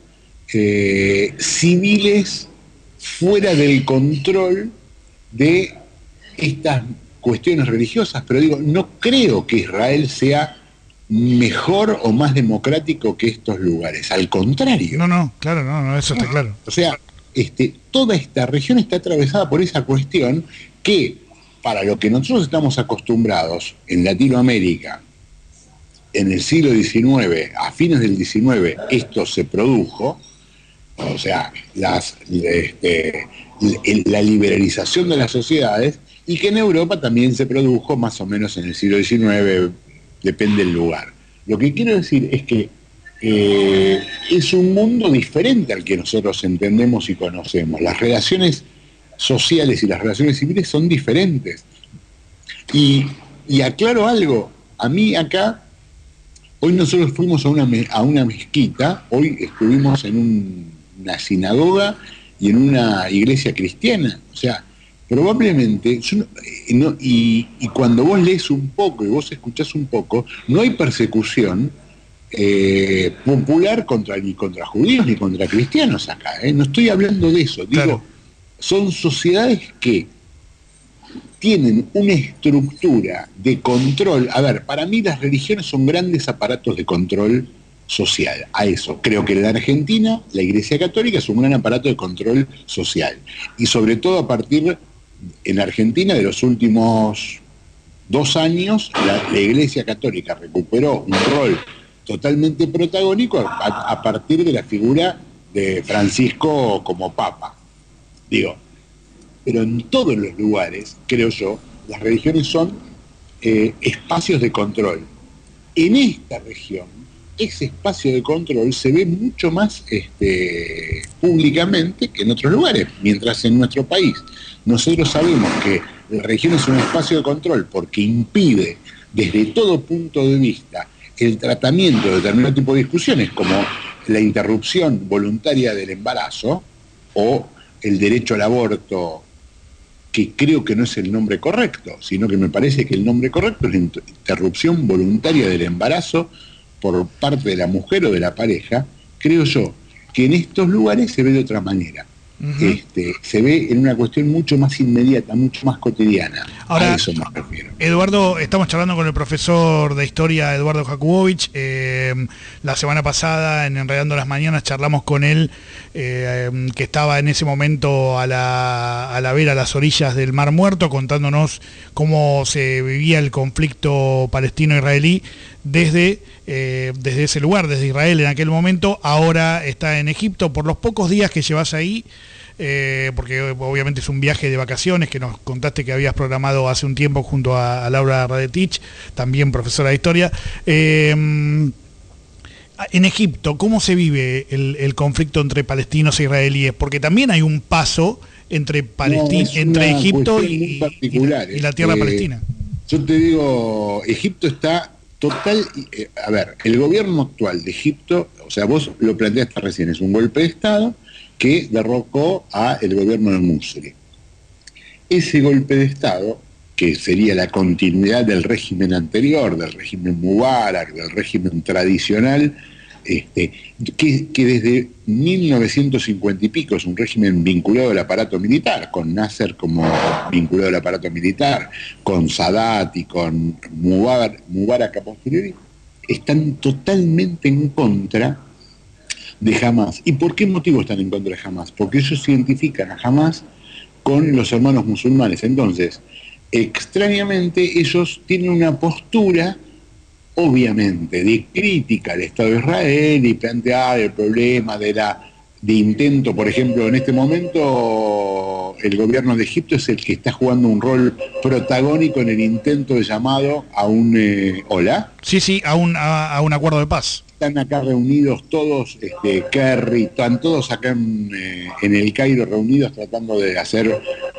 civiles fuera del control de estas cuestiones religiosas. Pero digo, no creo que Israel sea mejor o más democrático que estos lugares, al contrario. Claro, eso está claro. O sea, toda esta región está atravesada por esa cuestión que, para lo que nosotros estamos acostumbrados en Latinoamérica, en el siglo XIX, a fines del XIX, esto se produjo, o sea, la liberalización de las sociedades, y que en Europa también se produjo más o menos en el siglo XIX, depende del lugar. Lo que quiero decir es que es un mundo diferente al que nosotros entendemos y conocemos. Las relaciones sociales y las relaciones civiles son diferentes. Y aclaro algo, a mí acá, hoy nosotros fuimos a una mezquita, hoy estuvimos en una sinagoga y en una iglesia cristiana. O sea, probablemente, y cuando vos lees un poco y vos escuchás un poco, no hay persecución popular ni contra judíos ni contra cristianos acá. No estoy hablando de eso. Digo, claro, son sociedades que tienen una estructura de control. A ver, para mí las religiones son grandes aparatos de control social, a eso. Creo que en la Argentina la Iglesia Católica es un gran aparato de control social. Y sobre todo a partir, en Argentina, de los últimos 2 años, la Iglesia Católica recuperó un rol totalmente protagónico a partir de la figura de Francisco como Papa. Digo, pero en todos los lugares, creo yo, las religiones son espacios de control. En esta región, ese espacio de control se ve mucho más públicamente que en otros lugares, mientras en nuestro país nosotros sabemos que la religión es un espacio de control porque impide desde todo punto de vista el tratamiento de determinado tipo de discusiones, como la interrupción voluntaria del embarazo o el derecho al aborto, que creo que no es el nombre correcto, sino que me parece que el nombre correcto es la interrupción voluntaria del embarazo por parte de la mujer o de la pareja. Creo yo que en estos lugares se ve de otra manera. Se ve en una cuestión mucho más inmediata, mucho más cotidiana. Ahora, a eso me refiero. Eduardo, estamos charlando con el profesor de historia Eduardo Jakubowicz. La semana pasada, en Enredando las Mañanas, charlamos con él, que estaba en ese momento a la vera, a las orillas del Mar Muerto, contándonos cómo se vivía el conflicto palestino-israelí desde ese lugar, desde Israel en aquel momento. Ahora está en Egipto. Por los pocos días que llevas ahí, porque obviamente es un viaje de vacaciones que nos contaste que habías programado hace un tiempo junto a Laura Radetich, también profesora de historia. En Egipto, ¿cómo se vive el conflicto entre palestinos e israelíes? Porque también hay un paso entre Egipto y la tierra palestina. Yo te digo, Egipto está total... a ver, el gobierno actual de Egipto, o sea, vos lo planteaste recién, es un golpe de Estado que derrocó a el gobierno de Musri. Ese golpe de Estado, que sería la continuidad del régimen anterior, del régimen Mubarak, del régimen tradicional, que desde 1950 y pico es un régimen vinculado al aparato militar, con Nasser como vinculado al aparato militar, con Sadat y con Mubarak a posteriori, están totalmente en contra de Hamás. ¿Y por qué motivo están en contra de Hamás? Porque ellos identifican a Hamás con los hermanos musulmanes. Entonces, extrañamente, ellos tienen una postura, obviamente, de crítica al Estado de Israel y plantear el problema de intento. Por ejemplo, en este momento el gobierno de Egipto es el que está jugando un rol protagónico en el intento de llamado a un a un acuerdo de paz. Están acá reunidos todos, Kerry, están todos acá en el Cairo reunidos tratando de hacer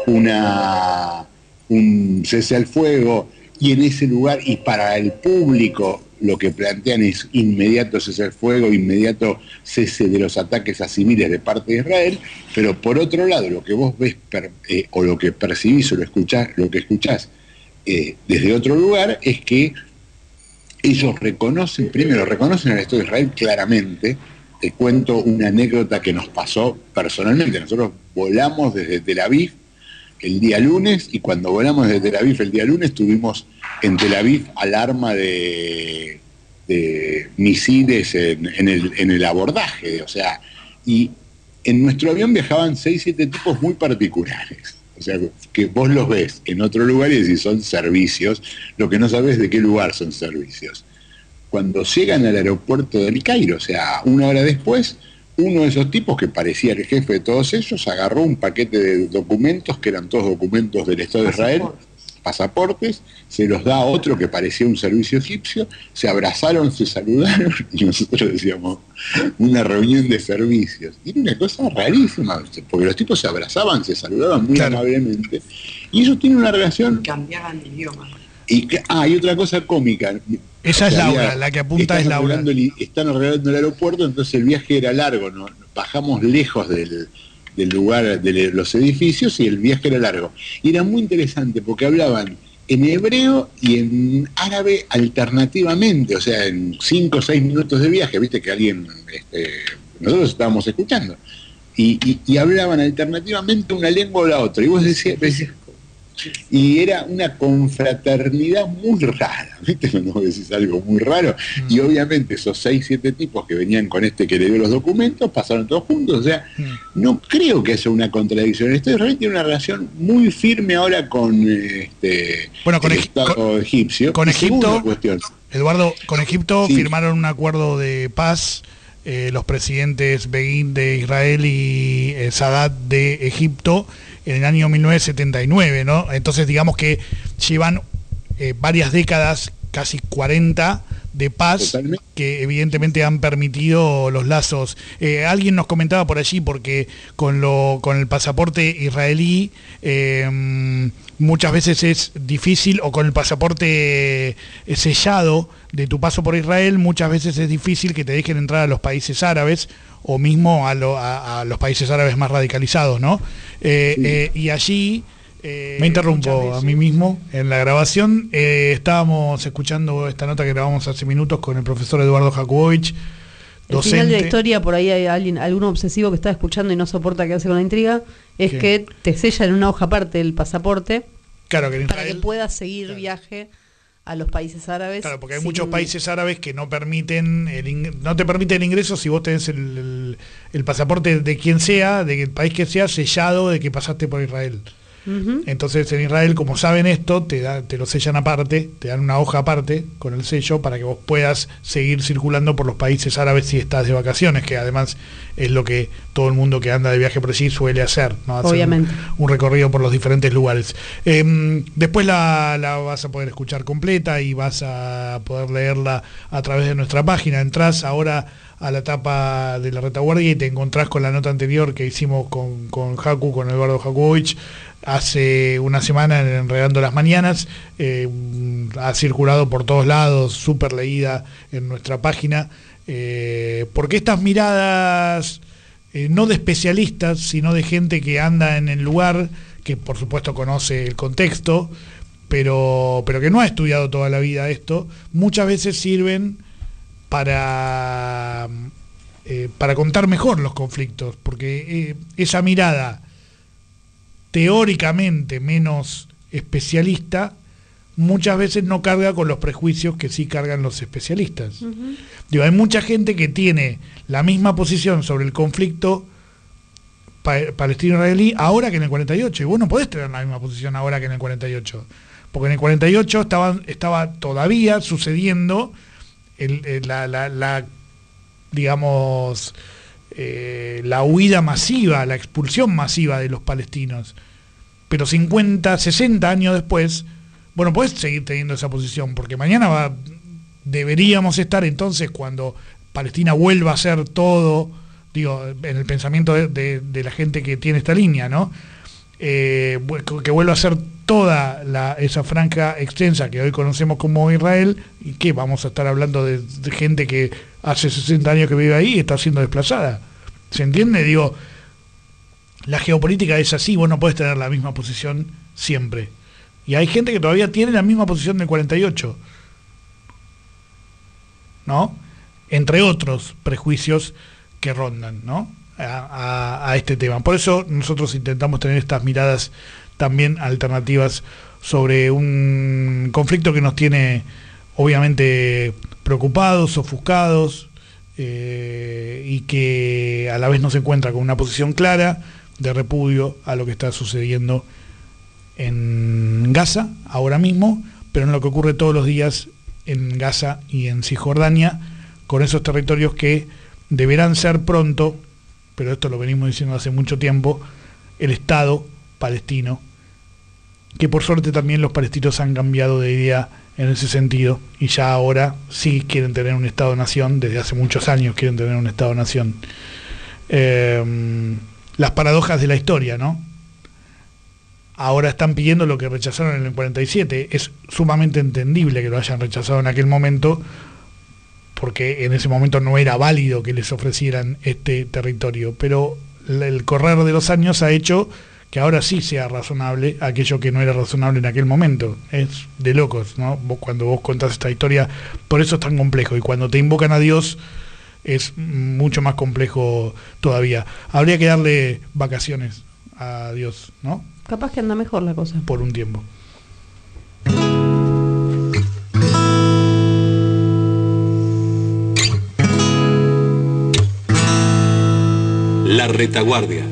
un cese al fuego, y en ese lugar, y para el público, lo que plantean es inmediato cese al fuego, inmediato cese de los ataques a civiles de parte de Israel. Pero por otro lado, lo que vos ves o lo que percibís o lo que escuchás desde otro lugar es que ellos reconocen al Estado de Israel claramente. Te cuento una anécdota que nos pasó personalmente. Nosotros volamos desde Tel Aviv el día lunes, y cuando volamos desde Tel Aviv el día lunes tuvimos en Tel Aviv alarma de misiles en el abordaje, o sea, y en nuestro avión viajaban 6-7 tipos muy particulares, o sea, que vos los ves en otro lugar y decís son servicios, lo que no sabés de qué lugar son servicios. Cuando llegan al aeropuerto del Cairo, o sea, 1 hora después, uno de esos tipos, que parecía el jefe de todos ellos, agarró un paquete de documentos, que eran todos documentos del Estado de Israel, pasaportes, se los da a otro que parecía un servicio egipcio, se abrazaron, se saludaron, y nosotros decíamos, una reunión de servicios. Y era una cosa rarísima, porque los tipos se abrazaban, se saludaban muy amablemente, y ellos tienen una relación... Cambiaban de idioma. Y otra cosa cómica. Esa es Laura, la que apunta es Laura. Están arreglando el aeropuerto, entonces el viaje era largo, ¿no? Bajamos lejos del lugar, de los edificios, y el viaje era largo. Y era muy interesante porque hablaban en hebreo y en árabe alternativamente, o sea, en 5 o 6 minutos de viaje, viste que alguien, nosotros estábamos escuchando, y hablaban alternativamente una lengua o la otra, y vos decías, Y era una confraternidad muy rara, ¿viste? Cuando vos decís algo muy raro. Y obviamente esos 6, 7 tipos que venían con este que le dio los documentos, pasaron todos juntos. O sea, no creo que haya una contradicción. Israel tiene una relación muy firme ahora con el Estado egipcio. Con Egipto, cuestión. Eduardo, con Egipto firmaron un acuerdo de paz. Los presidentes Begin de Israel y Sadat de Egipto en el año 1979, ¿no? Entonces digamos que llevan varias décadas, casi 40, de paz. Totalmente. Que evidentemente han permitido los lazos. Alguien nos comentaba por allí, porque con el pasaporte israelí muchas veces es difícil, o con el pasaporte sellado de tu paso por Israel, muchas veces es difícil que te dejen entrar a los países árabes, o mismo a los países árabes más radicalizados, ¿no? Y allí... me interrumpo a mí mismo en la grabación. Estábamos escuchando esta nota que grabamos hace minutos con el profesor Eduardo Jakubowicz, docente. El final de la historia, por ahí hay algún obsesivo que está escuchando y no soporta quedarse con la intriga, es que te sellan en una hoja aparte el pasaporte, claro, que en para Israel, que puedas seguir viaje a los países árabes. Claro, porque hay muchos países árabes que no permiten no te permiten el ingreso si vos tenés el pasaporte de quien sea, del país que sea, sellado de que pasaste por Israel. Entonces en Israel, como saben esto, te lo sellan aparte, te dan una hoja aparte con el sello para que vos puedas seguir circulando por los países árabes si estás de vacaciones, que además es lo que todo el mundo que anda de viaje por allí suele hacer, ¿no? Hacer obviamente un recorrido por los diferentes lugares. Después la vas a poder escuchar completa y vas a poder leerla a través de nuestra página. Entrás ahora a la tapa de La Retaguardia y te encontrás con la nota anterior que hicimos con Eduardo Jakubowicz hace una semana en Enredando las Mañanas. Ha circulado por todos lados, súper leída en nuestra página, porque estas miradas no de especialistas, sino de gente que anda en el lugar, que por supuesto conoce el contexto, pero que no ha estudiado toda la vida esto, muchas veces sirven para contar mejor los conflictos, porque esa mirada teóricamente menos especialista muchas veces no carga con los prejuicios que sí cargan los especialistas. Digo, hay mucha gente que tiene la misma posición sobre el conflicto palestino-israelí ahora que en el 48, y vos no podés tener la misma posición ahora que en el 48, porque en el 48 estaba todavía sucediendo la huida masiva, la expulsión masiva de los palestinos. Pero 50, 60 años después, bueno, podés seguir teniendo esa posición, porque mañana deberíamos estar entonces, cuando Palestina vuelva a ser todo, digo, en el pensamiento de la gente que tiene esta línea, ¿no? Que vuelva a ser toda esa franja extensa que hoy conocemos como Israel, y que vamos a estar hablando de gente que hace 60 años que vive ahí y está siendo desplazada. ¿Se entiende? Digo, la geopolítica es así, vos no podés tener la misma posición siempre. Y hay gente que todavía tiene la misma posición del 48, ¿no? Entre otros prejuicios que rondan, ¿no? A este tema. Por eso nosotros intentamos tener estas miradas también alternativas sobre un conflicto que nos tiene obviamente preocupados, ofuscados, y que a la vez nos encuentra con una posición clara de repudio a lo que está sucediendo en Gaza ahora mismo, pero en lo que ocurre todos los días en Gaza y en Cisjordania, con esos territorios que deberán ser pronto, pero esto lo venimos diciendo hace mucho tiempo, el Estado palestino, que por suerte también los palestinos han cambiado de idea en ese sentido, y ya ahora sí quieren tener un Estado-nación, desde hace muchos años quieren tener un Estado-nación. Las paradojas de la historia, ¿no? Ahora están pidiendo lo que rechazaron en el 47, es sumamente entendible que lo hayan rechazado en aquel momento, porque en ese momento no era válido que les ofrecieran este territorio, pero el correr de los años ha hecho que ahora sí sea razonable aquello que no era razonable en aquel momento. Es de locos, ¿no? Cuando vos contás esta historia, por eso es tan complejo, y cuando te invocan a Dios es mucho más complejo todavía. Habría que darle vacaciones a Dios, ¿no? Capaz que anda mejor la cosa. Por un tiempo. La retaguardia.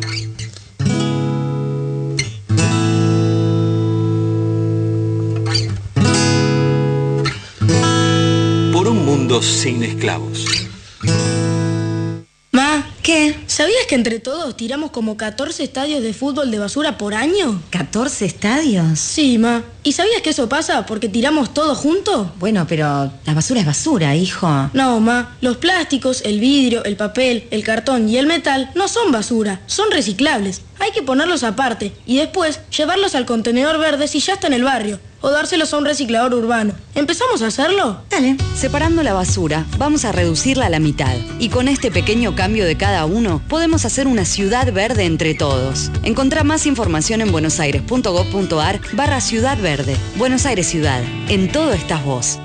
Por un mundo sin esclavos. Ma, ¿Qué? ¿sabías que entre todos tiramos como 14 estadios de fútbol de basura por año? ¿14 estadios? Sí, ma. ¿Y sabías que eso pasa porque tiramos todo junto? Bueno, pero la basura es basura, hijo. No, ma. Los plásticos, el vidrio, el papel, el cartón y el metal no son basura, son reciclables. Hay que ponerlos aparte y después llevarlos al contenedor verde si ya está en el barrio, o dárselos a un reciclador urbano. ¿Empezamos a hacerlo? Dale. Separando la basura, vamos a reducirla a la mitad. Y con este pequeño cambio de cada uno, podemos hacer una ciudad verde entre todos. Encontrá más información en buenosaires.gov.ar/Ciudad Verde. Buenos Aires Ciudad. En todo estás vos.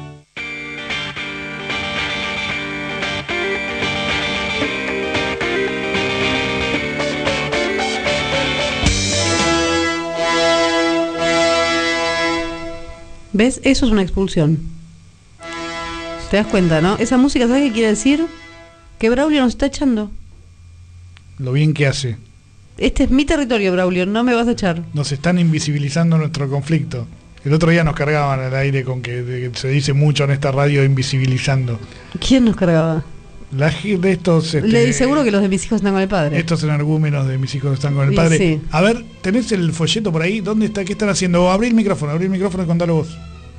¿Ves? Eso es una expulsión. ¿Te das cuenta, no? Esa música, ¿sabes qué quiere decir? Que Braulio nos está echando. Lo bien que hace. Este es mi territorio, Braulio, no me vas a echar. Nos están invisibilizando nuestro conflicto. El otro día nos cargaban al aire con que se dice mucho en esta radio invisibilizando. ¿Quién nos cargaba? De estos... seguro que los de mis hijos están con el padre. Estos energúmenos de mis hijos están con el padre. Sí. A ver, ¿tenés el folleto por ahí? ¿Dónde está? ¿Qué están haciendo? Abrí el micrófono y contalo vos.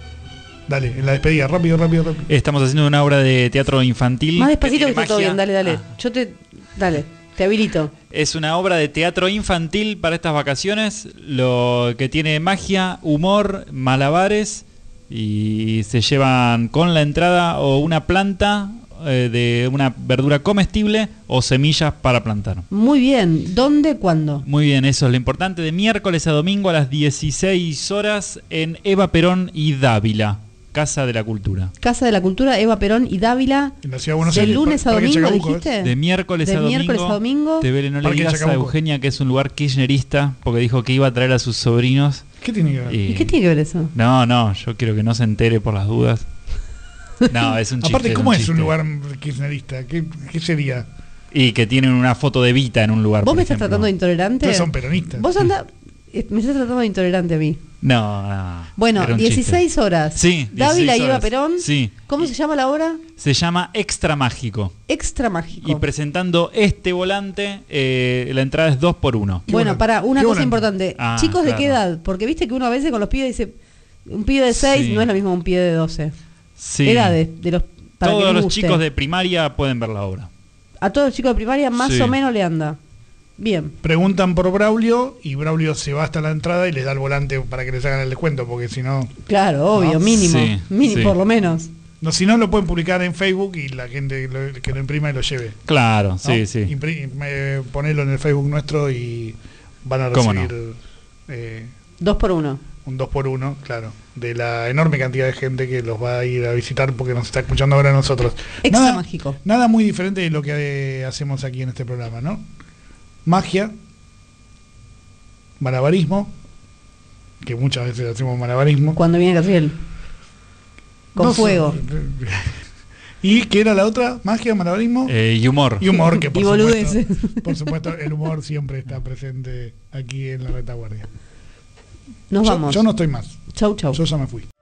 Dale, en la despedida, rápido. Estamos haciendo una obra de teatro infantil. Más despacito que está magia. todo bien, dale. Dale, te habilito. Es una obra de teatro infantil para estas vacaciones, lo que tiene magia, humor, malabares, y se llevan con la entrada o una planta de una verdura comestible o semillas para plantar. Muy bien, ¿dónde, cuándo? Muy bien, eso es lo importante. De miércoles a domingo a las 16 horas en Eva Perón y Dávila, Casa de la Cultura. Casa de la Cultura, Eva Perón y Dávila. En la ciudad de Buenos Aires. ¿De lunes a domingo dijiste? De miércoles a domingo. Te veré, no le digas a Eugenia que es un lugar kirchnerista, porque dijo que iba a traer a sus sobrinos. ¿Qué tiene que ver? ¿Y qué tiene que ver eso? No, yo quiero que no se entere por las dudas. No, es un chiste. Aparte, ¿cómo es un lugar kirchnerista? ¿Qué sería? Y que tienen una foto de Vita en un lugar. ¿Vos me estás tratando de intolerante? Ustedes son peronistas. Vos me estás tratando de intolerante a mí. No. Bueno, 16 horas. Sí, Dávila y Eva Perón. Sí. ¿Cómo se llama la obra? Se llama Extra Mágico. Extra Mágico. Y presentando este volante, la entrada es 2x1. Bueno, para una cosa importante. Chicos, ¿de qué edad? Porque viste que uno a veces con los pibes dice, un pibe de 6 no es lo mismo que un pibe de 12. Sí. Edades de los para todos que los guste. chicos de primaria pueden ver la obra. A todos los chicos de primaria más o menos le anda. Bien. Preguntan por Braulio y Braulio se va hasta la entrada y les da el volante para que les hagan el descuento, porque si no... Claro, obvio, ¿no? mínimo. Sí. Por lo menos. No, si no lo pueden publicar en Facebook y la gente que lo imprima y lo lleve. Claro, ¿no? sí. Ponelo en el Facebook nuestro y van a recibir... 2x1. Un 2x1, claro, de la enorme cantidad de gente que los va a ir a visitar porque nos está escuchando ahora a nosotros. Extra mágico. Nada muy diferente de lo que hacemos aquí en este programa, ¿no? Magia, malabarismo, que muchas veces hacemos malabarismo. Cuando viene Catriel. Con fuego. ¿Y qué era la otra? Magia, malabarismo. Y humor. Y humor, que y boludeces. Por supuesto, el humor siempre está presente aquí en la retaguardia. Nos vamos. Yo no estoy más. Chau. Yo ya me fui.